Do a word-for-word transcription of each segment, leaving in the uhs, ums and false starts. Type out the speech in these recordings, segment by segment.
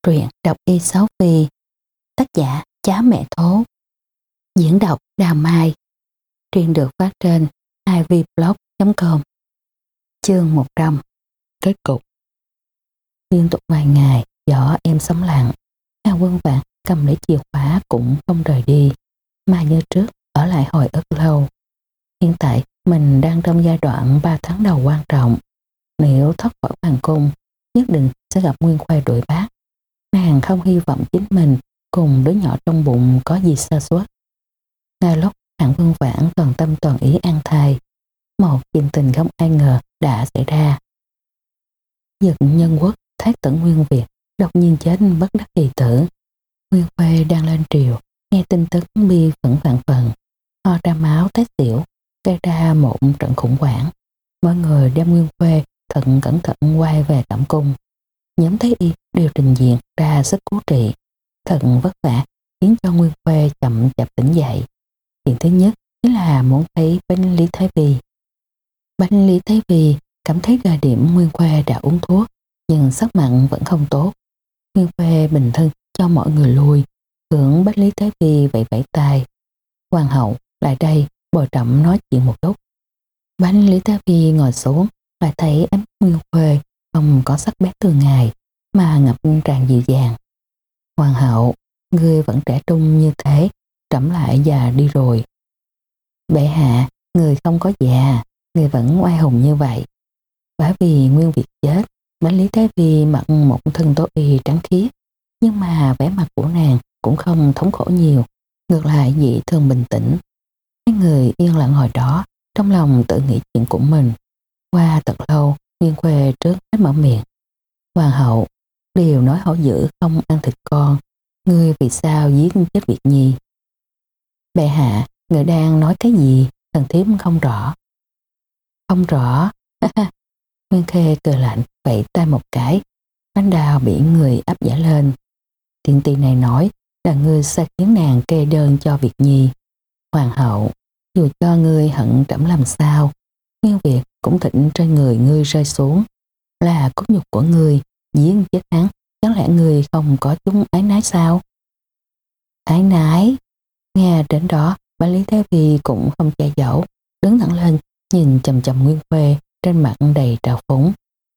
Truyện đọc y sáu Phi. Tác giả Chá Mẹ Thố. Diễn đọc Đào Mai. Truyện được phát trên i vê blog chấm com. Chương một trăm. Kết cục. Liên tục vài ngày, gió em sóng lặng. Hà Quân Vạn cầm lấy chìa khóa cũng không rời đi, mà như trước ở lại hồi ức lâu. Hiện tại mình đang trong giai đoạn ba tháng đầu quan trọng. Nếu thoát khỏi hoàng cung, nhất định sẽ gặp Nguyên Khuê đuổi bắt. Nàng không hy vọng chính mình cùng đứa nhỏ trong bụng có gì sơ suất. Ngay lúc Hạng Vương Vãn toàn tâm toàn ý an thai, một chuyện tình không ai ngờ đã xảy ra. Dực Nhân Quốc Thái tử Nguyên Việt đột nhiên chết bất đắc kỳ tử. Nguyên Khuê đang lên triều, nghe tin tức bi phẫn vạn phần, ho ra máu té xỉu, gây ra một trận khủng hoảng. Mọi người đem Nguyên Khuê thận cẩn thận quay về Tẩm cung. Nhóm Thái y đều trình diện ra sức cứu trị, thật vất vả khiến cho Nguyên Khuê chậm chạp tỉnh dậy. Chuyện thứ nhất chính là muốn thấy Bánh Lý Thái Vi. Bánh Lý Thái Vi cảm thấy thời điểm Nguyên Khuê đã uống thuốc, nhưng sắc mặn vẫn không tốt. Nguyên Khuê bình thân cho mọi người lui, hưởng Bánh Lý Thái Vi vẫy vẫy tay. Hoàng hậu, lại đây, bồi trọng nói chuyện một lúc. Bánh Lý Thái Vi ngồi xuống, lại thấy ánh Nguyên Khuê không có sắc bén thường ngày, mà ngập tràn dịu dàng. Hoàng hậu, ngươi vẫn trẻ trung như thế, trẫm lại già đi rồi. Bệ hạ, người không có già, người vẫn oai hùng như vậy. Bởi vì Nguyên Việt chết, Bánh Lý Thái Vi mặc một thân tố y trắng khiết, nhưng mà vẻ mặt của nàng cũng không thống khổ nhiều, ngược lại dị thường bình tĩnh. Hai người yên lặng hồi đó, trong lòng tự nghĩ chuyện của mình. Qua thật lâu, Nguyên Khuê trước hết mở miệng. Hoàng hậu, điều nói hổ dữ không ăn thịt con, ngươi vì sao giết chết Việt Nhi? Bệ hạ, người đang nói cái gì? Thần thiếp không rõ. Không rõ? Nguyên Khê cười lạnh, vẫy tay một cái. Bánh đào bị người áp giải lên. Tiện tì này nói là ngươi sẽ khiến nàng kê đơn cho Việt Nhi. Hoàng hậu, dù cho ngươi hận trẫm làm sao, Nguyên Việt cũng thịnh trên người ngươi rơi xuống. Là cốt nhục của ngươi, giết chết hắn, chẳng lẽ ngươi không có chúng ái nái sao? Ái nái? Nghe đến đó, Bá Lý Thái Vi cũng không che giấu, đứng thẳng lên, nhìn chầm chầm Nguyên Khuê, trên mặt đầy trào phúng.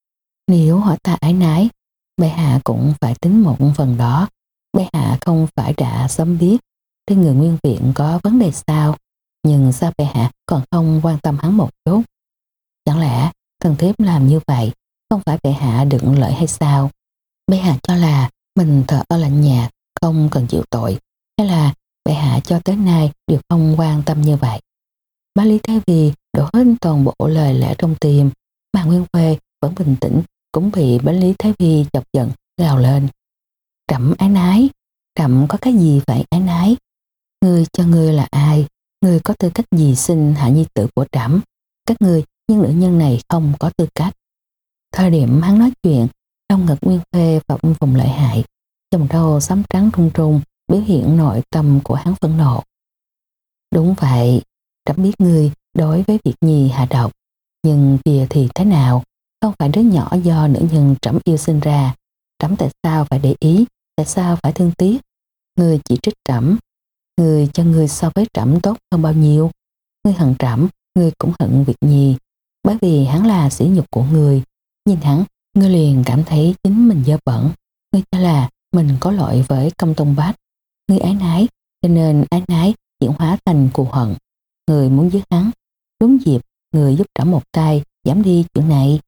Nếu hỏi ta ái nái, bệ hạ cũng phải tính một phần đó. Bệ hạ không phải đã sớm biết trên người Nguyên Viện có vấn đề sao, nhưng sao bệ hạ còn không quan tâm hắn một chút? Chẳng lẽ thần thiếp làm như vậy không phải bệ hạ đựng lợi hay sao? Bệ hạ cho là mình thờ ở lạnh nhạt, không cần chịu tội, hay là bệ hạ cho tới nay đều không quan tâm như vậy? Bá Lý Thái Vi đổ hết toàn bộ lời lẽ trong tim, mà Nguyên Khuê vẫn bình tĩnh, cũng bị Bá Lý Thái Vi chọc giận gào lên. Trẫm ái nái, trẫm có cái gì phải ái nái? Ngươi cho ngươi là ai? Ngươi có tư cách gì sinh hạ nhi tử của trẫm? Các ngươi, nhưng nữ nhân này không có tư cách. Thời điểm hắn nói chuyện, trong ngực Nguyên Khuê phập vùng lợi hại, chồng râu xám trắng rung rung, biểu hiện nội tâm của hắn phẫn nộ. Đúng vậy, trẫm biết ngươi đối với Việt Nhi hạ độc, nhưng kìa thì thế nào? Không phải đứa nhỏ do nữ nhân trẫm yêu sinh ra, trẫm tại sao phải để ý, tại sao phải thương tiếc? Ngươi chỉ trích trẫm, ngươi cho ngươi so với trẫm tốt hơn bao nhiêu? Ngươi hận trẫm, ngươi cũng hận Việt Nhi, bởi vì hắn là sỉ nhục của ngươi. Nhìn hắn, ngươi liền cảm thấy chính mình dơ bẩn. Ngươi cho là mình có lỗi với Công Tôn Bách. Ngươi ái nái, cho nên ái nái chuyển hóa thành cù hận. Ngươi muốn giết hắn. Đúng dịp, ngươi giúp trẫm một tay, giảm đi chuyện này.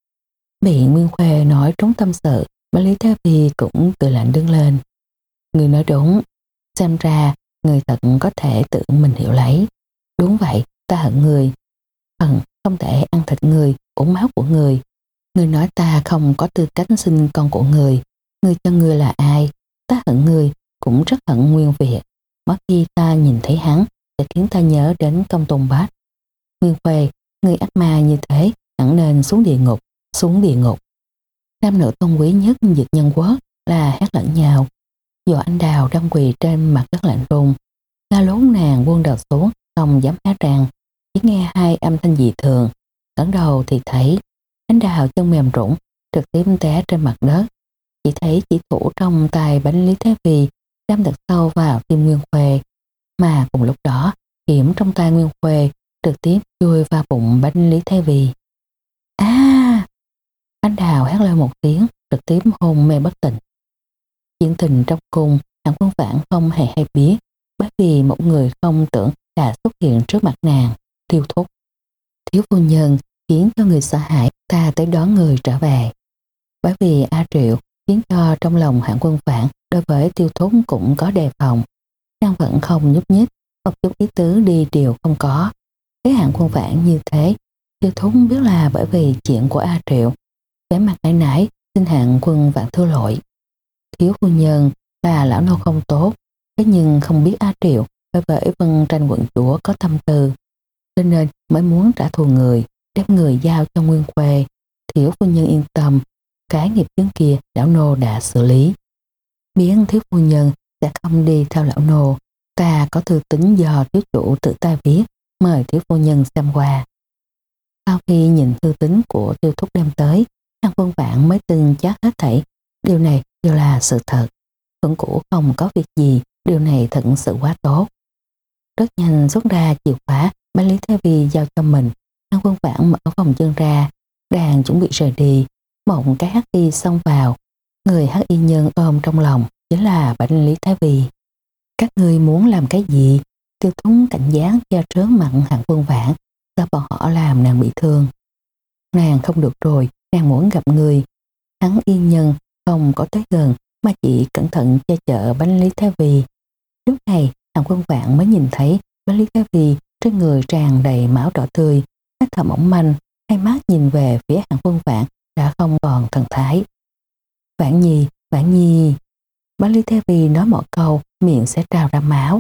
Bị Nguyên Khuê nói trốn tâm sự, Bá Lý Thái Vi cũng cười lạnh đứng lên. Ngươi nói đúng, xem ra ngươi thật có thể tự mình hiểu lấy. Đúng vậy, ta hận ngươi. Hận không thể ăn thịt ngươi, uống máu của ngươi. Ngươi nói ta không có tư cách sinh con của ngươi. Ngươi cho ngươi là ai? Ta hận ngươi, cũng rất hận Nguyên Việt. Mỗi khi ta nhìn thấy hắn, sẽ khiến ta nhớ đến Công Tôn Bách. Nguyên Khuê, ngươi ác ma như thế, hẳn nên xuống địa ngục, xuống địa ngục. Nam nữ tôn quý nhất Dực Nhân Quốc là hét lẫn nhau. Võ Anh Đào đang quỳ trên mặt đất lạnh run. Nga lốn nàng buông đầu xuống, không dám há răng, chỉ nghe hai âm thanh dị thường. Ngẩng đầu thì thấy Anh Đào chân mềm rũng, trực tiếp té trên mặt đất. chỉ thấy chỉ thủ trong tay bánh Lý Thái Vi đâm thật sâu vào tim Nguyên Khuê, mà cùng lúc đó hiểm trong tay Nguyên Khuê trực tiếp chui vào bụng bánh Lý Thái Vi. À! Anh Đào hét lên một tiếng, trực tiếp hôn mê bất tỉnh. Chuyện tình trong cung, Hạng Quân Vãn không hề hay biết, bởi vì một người không tưởng đã xuất hiện trước mặt nàng, Tiêu Thúc. Thiếu phu nhân khiến cho người sợ hãi, ta tới đón người trở về. Bởi vì A Triệu khiến cho trong lòng Hạng Quân Vãn đối với Tiêu Thúc cũng có đề phòng. Nàng vẫn không nhúc nhích, một chút ý tứ đi đều không có. Cái Hạng Quân Vãn như thế, Tiêu Thúc biết là bởi vì chuyện của A Triệu. Vẻ mặt nãy nãy xin Hạng Quân Vãn thưa lỗi. Thiếu phu nhân là lão nô không tốt, thế nhưng không biết A Triệu bởi với Vân Tranh quận chúa có tâm tư, cho nên mới muốn trả thù người, đem người giao cho Nguyên Khuê. Thiếu phu nhân yên tâm, cái nghiệp chướng kia lão nô đã xử lý. Biến thiếu phu nhân sẽ không đi theo lão nô, ta có thư tín do thiếu chủ tự ta viết, mời thiếu phu nhân xem qua. Sau khi nhìn thư tín của Tiêu Thúc đem tới, Hạng Quân Vãn mới tin chắc hết thảy điều này đều là sự thật. Thuận Cũ không có việc gì, điều này thật sự quá tốt. Rất nhanh xuất ra chìa khóa bánh Lý Thái Vi giao cho mình. Hạng Quân Vãn mở phòng chân ra, đang chuẩn bị rời đi, một cái hắc y xông vào. Người hắc y nhân ôm trong lòng chính là bánh Lý Thái Vi. Các ngươi muốn làm cái gì? Tiêu Thúc cảnh giác cho trớn mặn Hạng Quân Vãn, sợ bọn họ làm nàng bị thương. Nàng không được rồi, nàng muốn gặp người. Hắn y nhân không có tới gần mà chỉ cẩn thận che chở bánh Lý Thái Vi. Lúc này Hạng Quân Vãn mới nhìn thấy bánh Lý Thái Vi trên người tràn đầy máu đỏ tươi, hơi thở mỏng manh, hai mắt nhìn về phía Hạng Quân Vãn đã không còn thần thái. Vãn Nhi, Vãn Nhi. Bánh Lý Thái Vi nói một câu, miệng sẽ trào ra máu.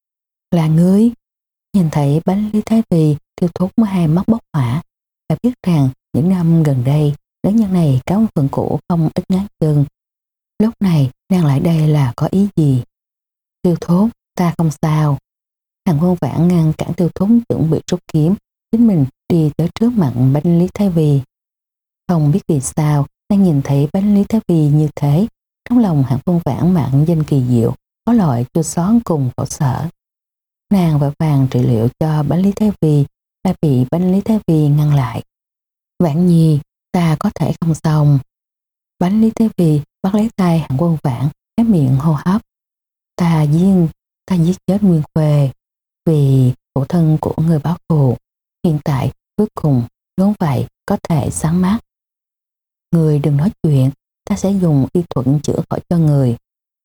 Là ngươi? Nhìn thấy bánh Lý Thái Vi, Tiêu Thúc mới hai mắt bốc hỏa. Đã biết rằng những năm gần đây nữ nhân này cáo phận cũ không ít ngán chân. Lúc này nàng lại đây là có ý gì? Tiêu Thúc, ta không sao. Hạng Quân Vãn ngăn cản Tiêu Thúc chuẩn bị rút kiếm, chính mình đi tới trước mặt bánh Lý Thái Vi. Không biết vì sao nàng nhìn thấy bánh Lý Thái Vi như thế, trong lòng Hạng Quân Vãn mạn danh kỳ diệu, có loại chua xót cùng khổ sở. Nàng vội vàng trị liệu cho bánh Lý Thái Vi, đã bị bánh Lý Thái Vi ngăn lại. Vãn Nhi, ta có thể không xong. Bánh Lý Thái Vi bắt lấy tay Hạng Quân Vãn, cái miệng hô hấp. Ta giết, ta giết chết Nguyên Khuê, vì phụ thân của người báo thù. Hiện tại, cuối cùng, đúng vậy, có thể sáng mắt. Người đừng nói chuyện, ta sẽ dùng y thuật chữa khỏi cho người.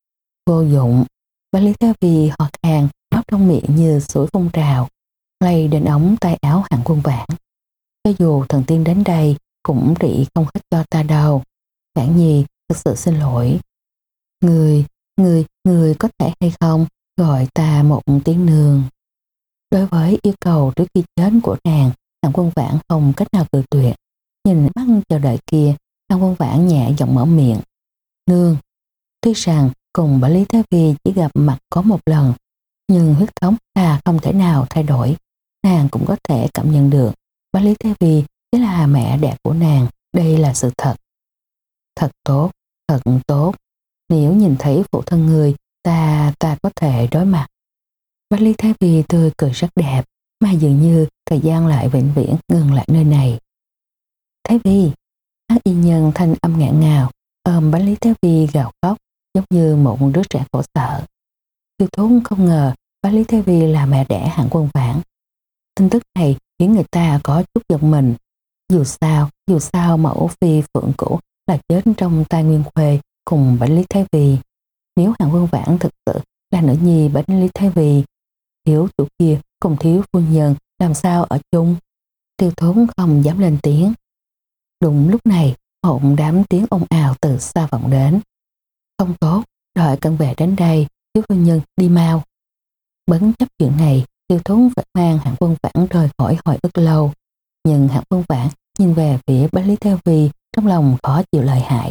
Vô dụng. Bánh Lý Thái Vi ho khan, máu trong miệng như suối phun trào, lây đến ống tay áo Hạng Quân Vãn. Cho dù thần tiên đến đây cũng rỉ không hết cho ta đâu. Vãn Nhi, thực sự xin lỗi. Người, người, người có thể hay không gọi ta một tiếng nương. Đối với yêu cầu trước khi chết của nàng, Hạng Quân Vãn không cách nào cự tuyệt. Nhìn mắt chờ đợi kia, Hạng Quân Vãn nhẹ giọng mở miệng. Nương. Tuy rằng cùng bà Lý Thái Vi chỉ gặp mặt có một lần, nhưng huyết thống là không thể nào thay đổi. Nàng cũng có thể cảm nhận được bà Lý Thái Vi chính là mẹ đẻ của nàng, đây là sự thật. Thật tốt, thật tốt. Nếu nhìn thấy phụ thân người, ta, ta có thể đối mặt. Bà Lý Thái Vi tươi cười rất đẹp, mà dường như thời gian lại vĩnh viễn ngừng lại nơi này. Thái Vi, hắc y nhân thanh âm ngạn ngào, ôm bánh Lý Thái Vi gào khóc, giống như một đứa trẻ khổ sở. Tiêu Thúc không ngờ bánh Lý Thái Vi là mẹ đẻ Hạng Quân Vãn. Tin tức này khiến người ta có chút giận mình. Dù sao, dù sao mẫu phi Phượng Cũ là chết trong tay Nguyên Khuê cùng bánh Lý Thái Vi. Nếu Hạng Quân Vãn thực sự là nữ nhi bánh Lý Thái Vi, thiếu chủ kia cùng thiếu phu nhân làm sao ở chung? Tiêu Thúc không dám lên tiếng. Đúng lúc này, một đám tiếng ồn ào từ xa vọng đến. Không tốt, đợi cận vệ đến đây, thiếu phu nhân đi mau. Bấn chấp chuyện này, Tiêu Thúc phải mang Hạng Quân Vãn rời khỏi hồi ức lâu. Nhưng Hạng Quân Vãn nhìn về phía bánh Lý Thái Vi, trong lòng khó chịu lợi hại.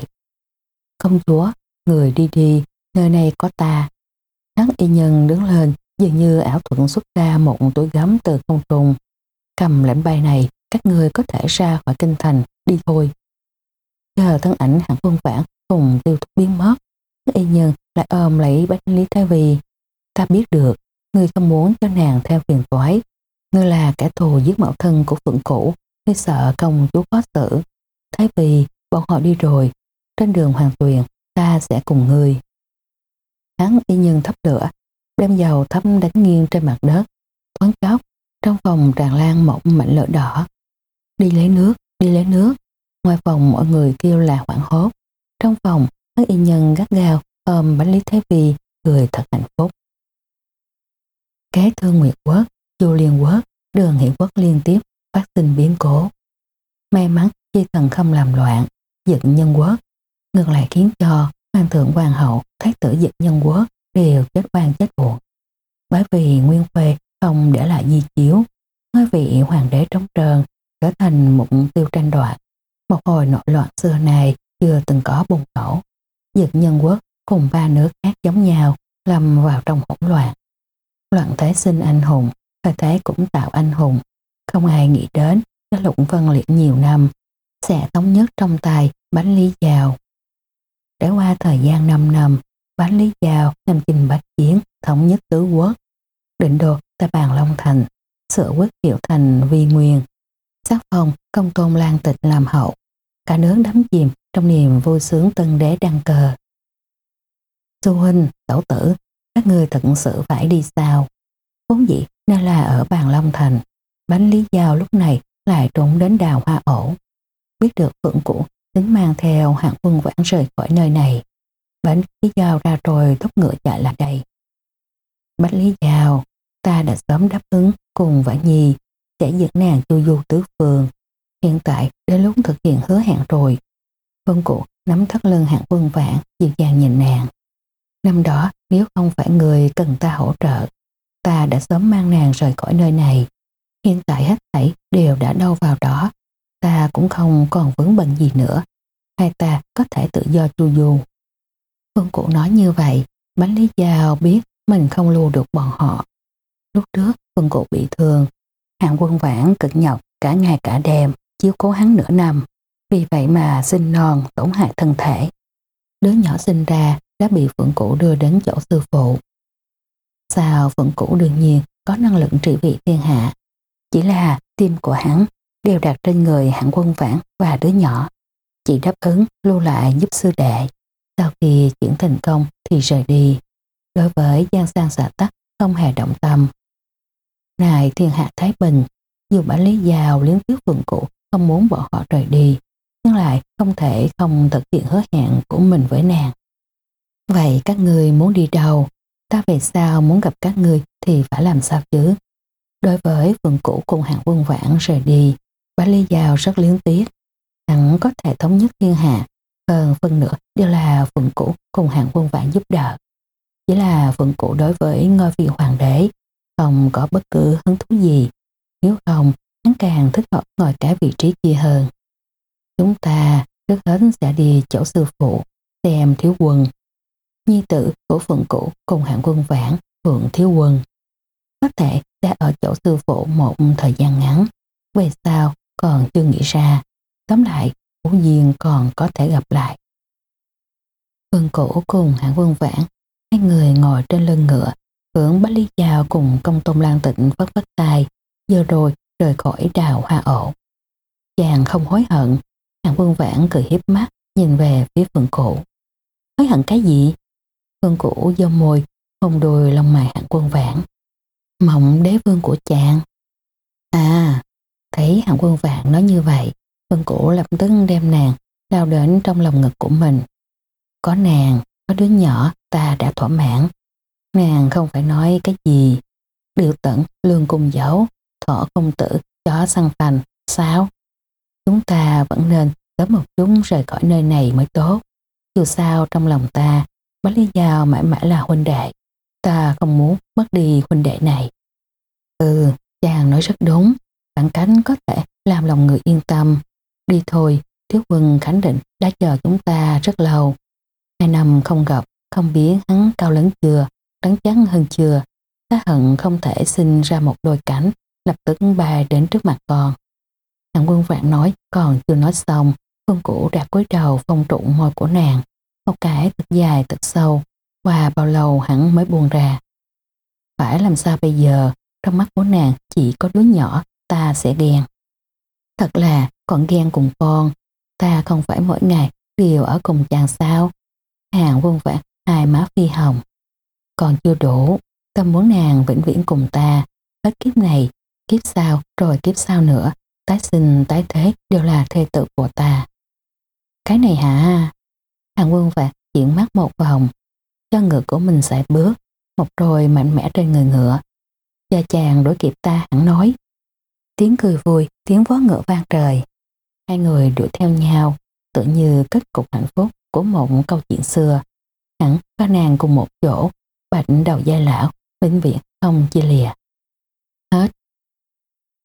Công chúa, người đi đi, nơi này có ta. Hắn y nhân đứng lên, dường như ảo thuật xuất ra một túi gấm từ không trung. Cầm lệnh bài này, các ngươi có thể ra khỏi kinh thành, đi thôi. Chờ thân ảnh Hạng Quân Vãn cùng Tiêu Thúc biến mất. Y Nhân lại ôm lấy Bách Lý Thái Vi. Ta biết được, ngươi không muốn cho nàng theo phiền toái. Ngươi là kẻ thù giết mẫu thân của Phượng Cửu, ngươi sợ công chúa khó xử. Thái Vi, bọn họ đi rồi, trên đường Hoàng Tuyền, ta sẽ cùng ngươi. Hắn Y Nhân thắp lửa, đem dầu thấm đánh nghiêng trên mặt đất. Thoáng chốc, trong phòng tràn lan một mảnh lửa đỏ. Đi lấy nước, đi lấy nước. Ngoài phòng mọi người kêu là hoảng hốt. Trong phòng, các Y Nhân gắt gao ôm Bách Lý Thái Vi, cười thật hạnh phúc. Kế Thương Nguyệt Quốc, Chu Liên Quốc, Đường Hiển Quốc liên tiếp phát sinh biến cố. May mắn Chi Thần không làm loạn, Dực Nhân Quốc, ngược lại khiến cho Hoàng thượng Hoàng hậu, Thái tử Dực Nhân Quốc đều chết oan chết uổng. Bởi vì Nguyên Khuê không để lại di chiếu, ngôi vị hoàng đế trống trơn trở thành mục tiêu tranh đoạt. Một hồi nội loạn xưa này chưa từng có bùng nổ. Dực Nhân Quốc cùng ba nước khác giống nhau lâm vào trong hỗn loạn. Loạn thế sinh anh hùng, thời thế cũng tạo anh hùng. Không ai nghĩ đến đã lụng phân liệt nhiều năm sẽ thống nhất trong tay Bánh Lý Giao. Trải qua thời gian năm năm, Bánh Lý Giao năm chinh bách chiến thống nhất tứ quốc, định đoạt tại Bàn Long Thành, sửa quốc hiệu thành Vi Nguyên, sắc phong Công Tôn Lan Tịch làm hậu. Cả nước đắm chìm trong niềm vui sướng tân đế đăng cơ. Sư huynh, tẩu tử, các người thật sự phải đi sao? Vốn dĩ nên là ở Bàn Long Thành, Bánh Lý Giao lúc này lại trốn đến Đào Hoa Ổ. Biết được Phượng Cũ tính mang theo hạng quân vãn rời khỏi nơi này. Bánh Lý Giao ra rồi thúc ngựa chạy lại đây. Bánh Lý Giao, ta đã sớm đáp ứng cùng Vãn Nhi sẽ dẫn nàng chu du tứ phương. Hiện tại đến lúc thực hiện hứa hẹn rồi. Phượng Cũ nắm thắt lưng hạng quân vãn, dịu dàng nhìn nàng. Năm đó nếu không phải người cần ta hỗ trợ, ta đã sớm mang nàng rời khỏi nơi này. Hiện tại hết thảy đều đã đâu vào đó, ta cũng không còn vướng bận gì nữa. Hai ta có thể tự do chu du. Phương Cụ nói như vậy, Bánh Lý Giao biết mình không lưu được bọn họ. Lúc trước Phương Cụ bị thương, hạng quân vãn cực nhọc cả ngày cả đêm chiếu cố hắn nửa năm, vì vậy mà sinh non tổn hại thân thể. Đứa nhỏ sinh ra đã bị Phượng Cụ đưa đến chỗ sư phụ. Sao Phượng Cụ đương nhiên có năng lực trị vì thiên hạ, chỉ là tim của hắn đều đặt trên người hạng quân vãn và đứa nhỏ, chỉ đáp ứng lưu lại giúp sư đệ. Sau khi chuyển thành công thì rời đi. Đối với Giang Sang Xã Tắc không hề động tâm. Này thiên hạ thái bình, dù Bả Lý Giao liên tiếp Phượng Cụ không muốn bỏ họ rời đi, nhưng lại không thể không thực hiện hứa hẹn của mình với nàng. Vậy các ngươi muốn đi đâu? Ta về sau muốn gặp các ngươi thì phải làm sao chứ? Đối với Phượng Cụ cùng hạng quân vãn rời đi, Bá Lý Giao rất luyến tiếc. Hắn có thể thống nhất thiên hạ, hơn phần nữa đều là Phượng Cụ cùng hạng quân vãn giúp đỡ. Chỉ là Phượng Cụ đối với ngôi vị hoàng đế không có bất cứ hứng thú gì, nếu không hắn càng thích hợp ngồi cái vị trí kia hơn. Chúng ta trước hết sẽ đi chỗ sư phụ xem Thiếu Quân, nhi tử của Phượng Cụ cùng hạng quân vãn, Phượng Thiếu Quân. Có thể sẽ ở chỗ sư phụ một thời gian ngắn, về sau còn chưa nghĩ ra, tóm lại ngẫu nhiên còn có thể gặp lại. Phượng Cụ cùng hạng quân vãn, hai người ngồi trên lưng ngựa, hướng Bá Lý Giao cùng Công Tôn Lan Tịnh vất vất tay, giờ rồi rời khỏi Đào Hoa Ổ. Chàng không hối hận. Hạng quân vãn cười hiếp mắt nhìn về phía Phượng Cụ. Hối hận cái gì? Phượng Cụ giơ môi hôn đôi lông mày hạng quân vãn. Mộng đế vương của chàng. À, thấy hạng quân vãn nói như vậy, Phượng Cụ lập tức đem nàng lao đến trong lòng ngực của mình. Có nàng, có đứa nhỏ ta đã thỏa mãn. Nàng không phải nói cái gì. Điều tận lương cung giấu, thọ công tử, chó săn thành, sao? Chúng ta vẫn nên sớm một chút rời khỏi nơi này mới tốt. Dù sao trong lòng ta, Bá Lý Giao mãi mãi là huynh đệ. Ta không muốn mất đi huynh đệ này. Ừ, chàng nói rất đúng. Bạn cánh có thể làm lòng người yên tâm. Đi thôi, Thiếu Quân khẳng định đã chờ chúng ta rất lâu. Hai năm không gặp, không biết hắn cao lớn chưa, rắn chắc hơn chưa. Ta hận không thể sinh ra một đôi cánh, lập tức bay đến trước mặt con. Hạng quân vạn nói còn chưa nói xong, Phương Cũ đã cúi đầu phong trụ môi của nàng, một cái thật dài thật sâu, qua bao lâu hắn mới buông ra. Phải làm sao bây giờ, trong mắt của nàng chỉ có đứa nhỏ ta sẽ ghen. Thật là còn ghen cùng con, ta không phải mỗi ngày đều ở cùng chàng sao. Hàng Vương vãn hai má phi hồng. Còn chưa đủ, ta muốn nàng vĩnh viễn cùng ta, hết kiếp này, kiếp sau rồi kiếp sau nữa, tái sinh tái thế đều là thê tử của ta. Cái này hả? Hàng Vương vãn chuyển mắt một vòng, cho ngựa của mình sải bước, một rồi mạnh mẽ trên người ngựa. Cha chàng đuổi kịp ta hẳn nói. Tiếng cười vui, tiếng vó ngựa vang trời. Hai người đuổi theo nhau, tự như kết cục hạnh phúc của một câu chuyện xưa. Hẳn và nàng cùng một chỗ, bạch đầu giai lão, vĩnh viễn không chia lìa.